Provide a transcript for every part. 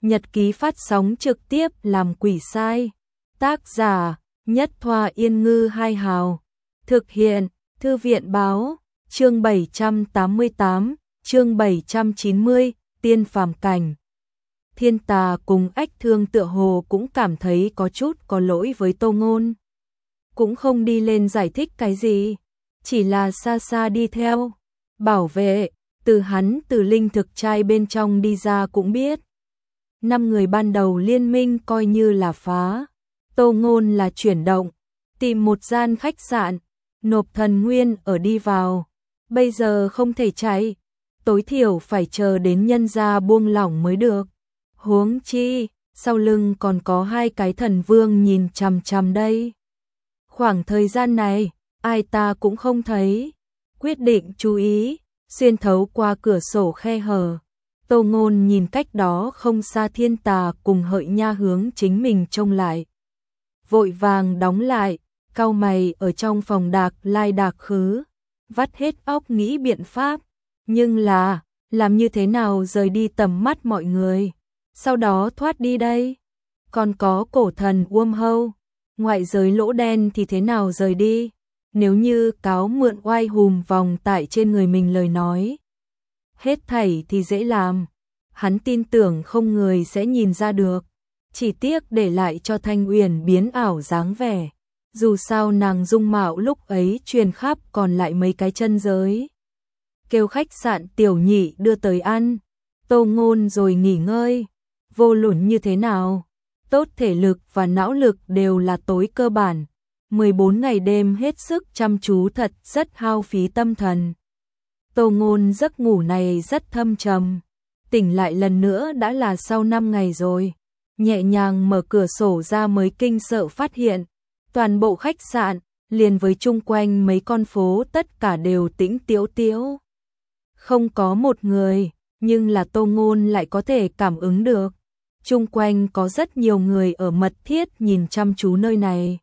Nhật ký phát sóng trực tiếp làm quỷ sai. Tác giả: Nhất Thoa Yên Ngư Hai Hào. Thực hiện: Thư viện báo. Chương 788, chương 790, tiên phàm cảnh. Thiên Tà cùng Ách Thương tựa hồ cũng cảm thấy có chút có lỗi với Tô Ngôn. Cũng không đi lên giải thích cái gì, chỉ là xa xa đi theo, bảo vệ. Từ linh thực trai bên trong đi ra cũng biết. 5 người ban đầu liên minh coi như là phá. Tô Ngôn là chuyển động, tìm một gian khách sạn, nộp thần nguyên ở đi vào. Bây giờ không thể chạy, tối thiểu phải chờ đến nhân gia buông lỏng mới được. Huống chi, sau lưng còn có 2 cái thần vương nhìn chằm chằm đây. Khoảng thời gian này, ai ta cũng không thấy. Quyết định chú ý, xuyên thấu qua cửa sổ khe hở. Tô Ngôn nhìn cách đó không xa Thiên Tà cùng Hợi Nha hướng chính mình trông lại. Vội vàng đóng lại, cau mày ở trong phòng đạc lai đạc khứ, vắt hết óc nghĩ biện pháp. Nhưng là, làm như thế nào rời đi tầm mắt mọi người, sau đó thoát đi đây? Còn có cổ thần Wormhole, ngoại giới lỗ đen thì thế nào rời đi? Nếu như cáo mượn oai hùm vòng tại trên người mình lời nói, hết thảy thì dễ làm. Hắn tin tưởng không người sẽ nhìn ra được, chỉ tiếc để lại cho Thanh Uyển biến ảo dáng vẻ. Dù sao nàng dung mạo lúc ấy truyền khắp còn lại mấy cái chân giới. Kêu khách sạn tiểu nhị đưa tới ăn, Tô Ngôn rồi nghỉ ngơi. Vô luận như thế nào, tốt thể lực và não lực đều là tối cơ bản. 14 ngày đêm hết sức chăm chú thật rất hao phí tâm thần. Tô Ngôn giấc ngủ này rất thâm trầm. Tỉnh lại lần nữa đã là sau 5 ngày rồi. Nhẹ nhàng mở cửa sổ ra mới kinh sợ phát hiện. Toàn bộ khách sạn, liền với chung quanh mấy con phố tất cả đều tĩnh tiếu tiếu. Không có một người, nhưng là Tô Ngôn lại có thể cảm ứng được. Chung quanh có rất nhiều người ở mật thiết nhìn chăm chú nơi này.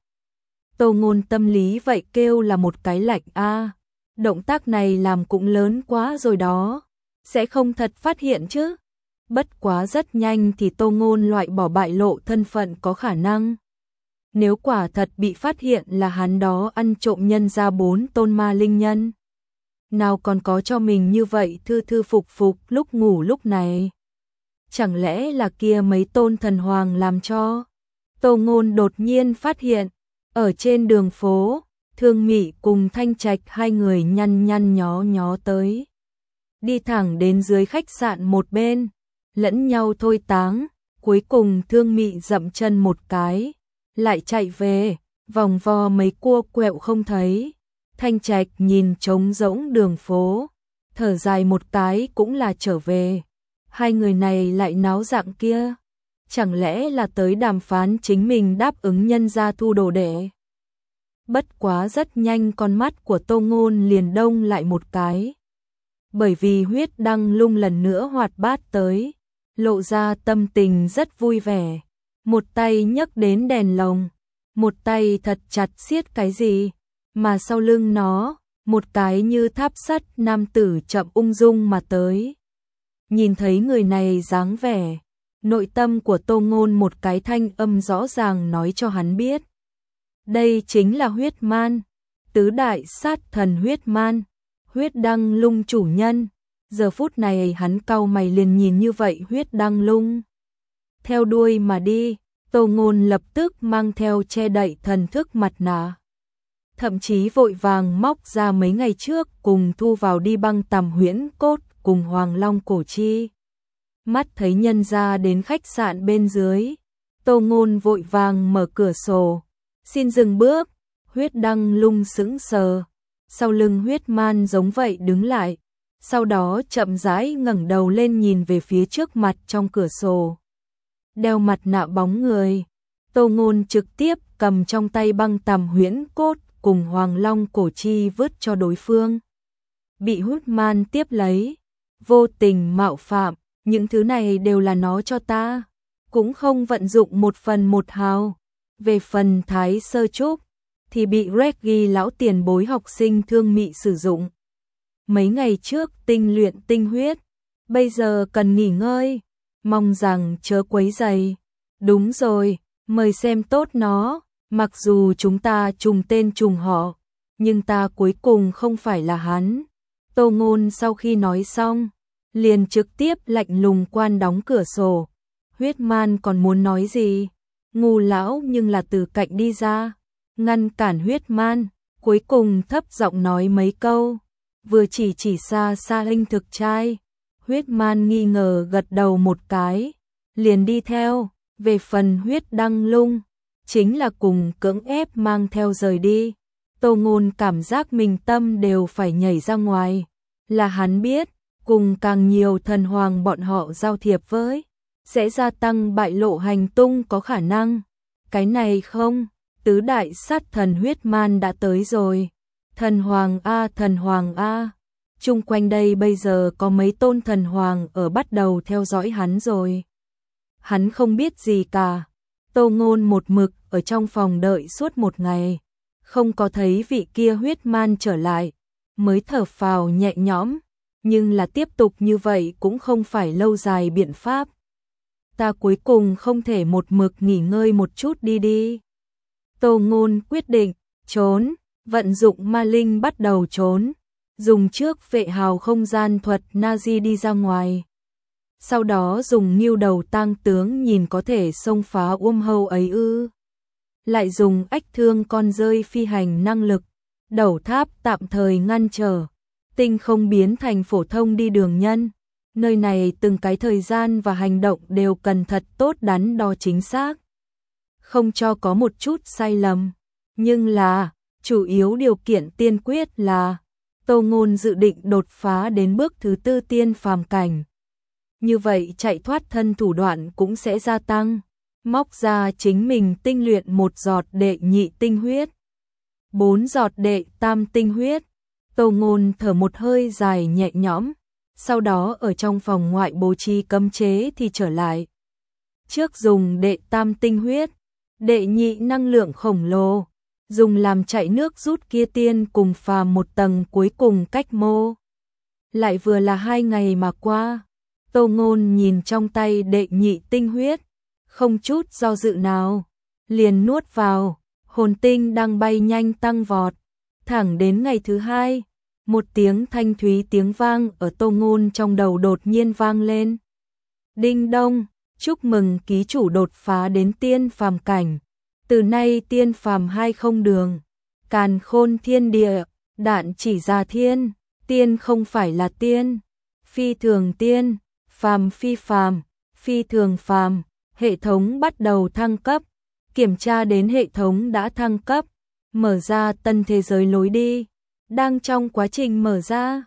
Tô Ngôn tâm lý vậy kêu là một cái lạnh a. Động tác này làm cũng lớn quá rồi đó. Sẽ không thật phát hiện chứ? Bất quá rất nhanh thì Tô Ngôn loại bỏ bại lộ thân phận có khả năng. Nếu quả thật bị phát hiện là hắn đó ăn trộm nhân ra 4 tôn ma linh nhân, nào còn có cho mình như vậy thư thư phục phục lúc ngủ lúc này. Chẳng lẽ là kia mấy tôn thần hoàng làm cho? Tô Ngôn đột nhiên phát hiện, ở trên đường phố, Thương Mị cùng Thanh Trạch 2 người nhăn nhăn nhó nhó tới. Đi thẳng đến dưới khách sạn một bên, lẫn nhau thôi táng. Cuối cùng Thương Mị dậm chân một cái, lại chạy về, vòng vo mấy cua quẹo không thấy. Thanh Trạch nhìn trống rỗng đường phố, thở dài một cái cũng là trở về. 2 người này lại náo dạng kia, chẳng lẽ là tới đàm phán chính mình đáp ứng nhân gia thu đồ đệ? Bất quá rất nhanh con mắt của Tô Ngôn liền đông lại một cái. Bởi vì huyết đăng lung lần nữa hoạt bát tới, lộ ra tâm tình rất vui vẻ. Một tay nhấc đến đèn lồng, một tay thật chặt siết cái gì, mà sau lưng nó, một cái như tháp sắt nam tử chậm ung dung mà tới. Nhìn thấy người này dáng vẻ, nội tâm của Tô Ngôn một cái thanh âm rõ ràng nói cho hắn biết. Đây chính là huyết man, tứ đại sát thần huyết man, huyết đăng lung chủ nhân. Giờ phút này hắn cau mày liền nhìn như vậy huyết đăng lung. Theo đuôi mà đi, Tô Ngôn lập tức mang theo che đậy thần thức mặt nạ. Thậm chí vội vàng móc ra mấy ngày trước cùng thu vào đi băng tầm huyễn cốt cùng Hoàng Long cổ chi. Mắt thấy nhân ra đến khách sạn bên dưới, Tô Ngôn vội vàng mở cửa sổ. Xin dừng bước. Huyết đăng lung sững sờ, sau lưng huyết man giống vậy đứng lại, sau đó chậm rãi ngẩng đầu lên nhìn về phía trước mặt trong cửa sổ. Đeo mặt nạ bóng người, Tô Ngôn trực tiếp cầm trong tay băng tầm huyễn cốt cùng Hoàng Long cổ chi vứt cho đối phương. Bị huyết man tiếp lấy, vô tình mạo phạm, những thứ này đều là nó cho ta, cũng không vận dụng 1/1 hào. Về phần Thái Sơ Trúc thì bị Reggie lão tiền bối học sinh Thương Mị sử dụng. Mấy ngày trước tinh luyện tinh huyết, bây giờ cần nghỉ ngơi. mong rằng chớ quấy rầy. Đúng rồi, mời xem tốt nó, mặc dù chúng ta trùng tên trùng họ, nhưng ta cuối cùng không phải là hắn. Tô Ngôn sau khi nói xong, liền trực tiếp lạnh lùng quan đóng cửa sổ. Huyết Man còn muốn nói gì? Ngô lão nhưng là từ cạnh đi ra, ngăn cản Huyết Man, cuối cùng thấp giọng nói mấy câu, vừa chỉ xa xa hình thực trai. Huyết Man nghi ngờ gật đầu một cái, liền đi theo. Về phần Huyết Đăng Lung, chính là cùng cưỡng ép mang theo rời đi. Tô Ngôn cảm giác mình tâm đều phải nhảy ra ngoài, là hắn biết, cùng càng nhiều thần hoàng bọn họ giao thiệp với, sẽ gia tăng bại lộ hành tung có khả năng. Cái này không, tứ đại sát thần Huyết Man đã tới rồi. Thần hoàng a, thần hoàng a. Chung quanh đây bây giờ có mấy tôn thần hoàng ở bắt đầu theo dõi hắn rồi. Hắn không biết gì cả. Tô Ngôn một mực ở trong phòng đợi suốt một ngày, không có thấy vị kia Huyết Man trở lại, mới thở phào nhẹ nhõm, nhưng là tiếp tục như vậy cũng không phải lâu dài biện pháp. Ta cuối cùng không thể một mực nghỉ ngơi một chút đi. Tô Ngôn quyết định trốn, vận dụng ma linh bắt đầu trốn, dùng trước vệ hào không gian thuật Nazi đi ra ngoài. Sau đó dùng nghiêu đầu tang tướng nhìn có thể xông phá hầu ấy ư. Lại dùng ách thương con rơi phi hành năng lực, đầu tháp tạm thời ngăn trở, tinh không biến thành phổ thông đi đường nhân. Nơi này từng cái thời gian và hành động đều cần thật tốt đắn đo chính xác, không cho có một chút sai lầm. Nhưng là, chủ yếu điều kiện tiên quyết là Tô Ngôn dự định đột phá đến bước thứ 4 tiên phàm cảnh. Như vậy chạy thoát thân thủ đoạn cũng sẽ gia tăng, móc ra chính mình tinh luyện 1 giọt đệ nhị tinh huyết, 4 giọt đệ tam tinh huyết. Tô Ngôn thở một hơi dài nhẹ nhõm, sau đó ở trong phòng ngoại bố trí cấm chế thì trở lại. Trước dùng đệ tam tinh huyết, đệ nhị năng lượng khổng lồ, dùng làm chạy nước rút kia tiên cùng phàm một tầng cuối cùng cách mô. Lại vừa là 2 ngày mà qua, Tô Ngôn nhìn trong tay đệ nhị tinh huyết, không chút do dự nào, liền nuốt vào, hồn tinh đang bay nhanh tăng vọt, thẳng đến ngày thứ 2, một tiếng thanh thúy tiếng vang ở Tô Ngôn trong đầu đột nhiên vang lên. Đinh đông, chúc mừng ký chủ đột phá đến tiên phàm cảnh. Từ nay tiên phàm 20 đường, càn khôn thiên địa, đạn chỉ ra thiên, tiên không phải là tiên, phi thường tiên, phàm phi phàm, phi thường phàm. Hệ thống bắt đầu thăng cấp, kiểm tra đến hệ thống đã thăng cấp, mở ra tân thế giới lối đi, đang trong quá trình mở ra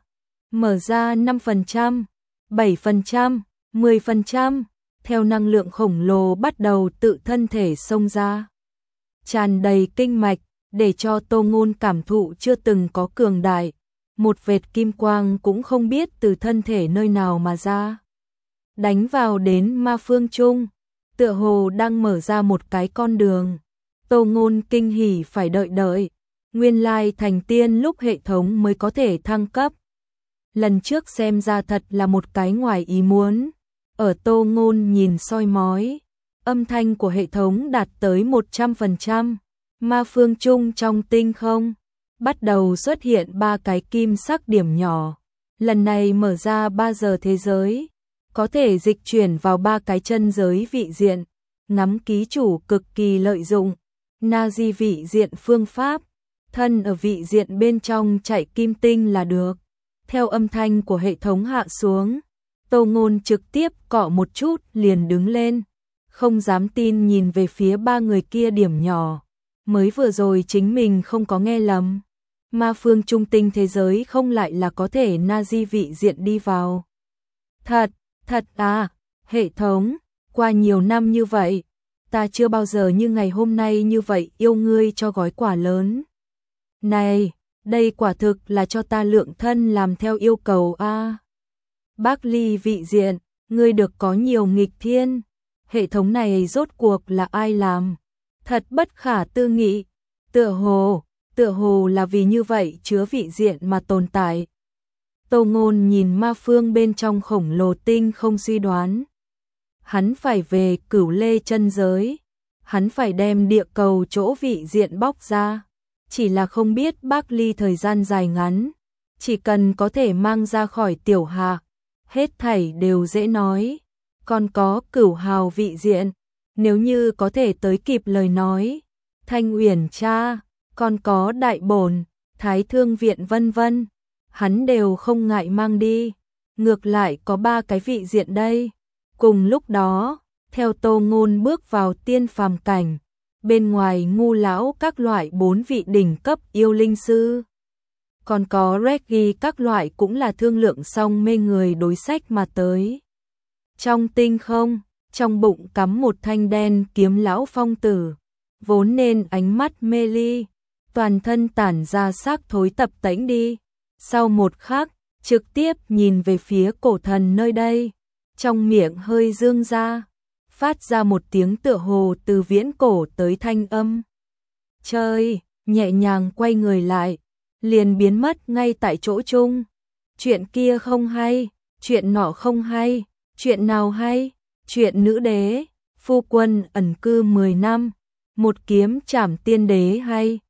5%, 7%, 10%, theo năng lượng khổng lồ bắt đầu tự thân thể xông ra, tràn đầy kinh mạch, để cho Tô Ngôn cảm thụ chưa từng có cường đại, một vệt kim quang cũng không biết từ thân thể nơi nào mà ra, đánh vào đến ma phương trung, tựa hồ đang mở ra một cái con đường. Tô Ngôn kinh hỉ phải đợi, nguyên lai thành tiên lúc hệ thống mới có thể thăng cấp. Lần trước xem ra thật là một cái ngoài ý muốn. Ở Tô Ngôn nhìn soi mói, âm thanh của hệ thống đạt tới 100%, ma phương trung trong tinh không bắt đầu xuất hiện 3 cái kim sắc điểm nhỏ. Lần này mở ra 3 giờ thế giới, có thể dịch chuyển vào 3 cái chân giới vị diện, ngắm ký chủ cực kỳ lợi dụng. Nazi vị diện phương pháp, thân ở vị diện bên trong chạy kim tinh là được. Theo âm thanh của hệ thống hạ xuống, Tô Ngôn trực tiếp cọ một chút liền đứng lên, không dám tin nhìn về phía 3 người kia điểm nhỏ. Mới vừa rồi chính mình không có nghe lầm, ma phương trung tinh thế giới không lại là có thể Nazi vị diện đi vào. Thật à, hệ thống, qua nhiều năm như vậy, ta chưa bao giờ như ngày hôm nay như vậy yêu ngươi cho gói quà lớn. Này, đây quả thực là cho ta lượng thân làm theo yêu cầu a. Bác Ly vị diện, ngươi được có nhiều nghịch thiên, hệ thống này rốt cuộc là ai làm? Thật bất khả tư nghị, tựa hồ là vì như vậy chứa vị diện mà tồn tại. Tô Ngôn nhìn ma phương bên trong khổng lồ tinh không suy đoán. hắn phải về Cửu Lê chân giới, hắn phải đem địa cầu chỗ vị diện bóc ra, chỉ là không biết Bác Ly thời gian dài ngắn, chỉ cần có thể mang ra khỏi Tiểu Hạc, hết thảy đều dễ nói, còn có Cửu Hào vị diện, nếu như có thể tới kịp lời nói, Thanh Uyển cha, còn có Đại Bổn, Thái Thương viện vân vân, hắn đều không ngại mang đi, ngược lại có 3 cái vị diện đây. Cùng lúc đó, theo Tô Ngôn bước vào tiên phàm cảnh, bên ngoài Ngu lão các loại 4 vị đỉnh cấp yêu linh sư, còn có Reggie các loại cũng là thương lượng xong mê người đối sách mà tới. Trong tinh không, trong bụng cắm một thanh đen kiếm lão phong tử, vốn nên ánh mắt mê ly, toàn thân tản ra sắc thối tập tễnh đi. Sau một khắc, trực tiếp nhìn về phía cổ thần nơi đây, trong miệng hơi dương ra, phát ra một tiếng tựa hồ từ viễn cổ tới thanh âm. Chơi, nhẹ nhàng quay người lại, liền biến mất ngay tại chỗ chung. Chuyện kia không hay, chuyện nọ không hay, chuyện nào hay, chuyện nữ đế, phu quân ẩn cư 10 năm, một kiếm trảm tiên đế hay.